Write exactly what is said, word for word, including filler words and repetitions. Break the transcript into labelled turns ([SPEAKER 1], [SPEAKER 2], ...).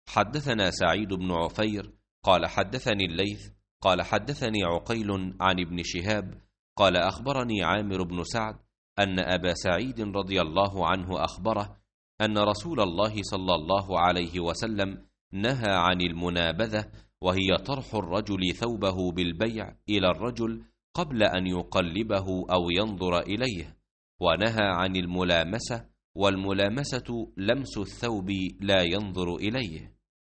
[SPEAKER 1] حدثنا سعيد بن عفير قال حدثني الليث قال حدثني عقيل عن ابن شهاب قال أخبرني عامر بن سعد أن أبا سعيد رضي الله عنه أخبره أن رسول الله صلى الله عليه وسلم نهى عن المنابذة، وهي طرح الرجل ثوبه بالبيع إلى الرجل قبل أن يقلبه أو ينظر إليه، ونهى عن الملامسة، والملامسة لمس الثوب لا ينظر إليه.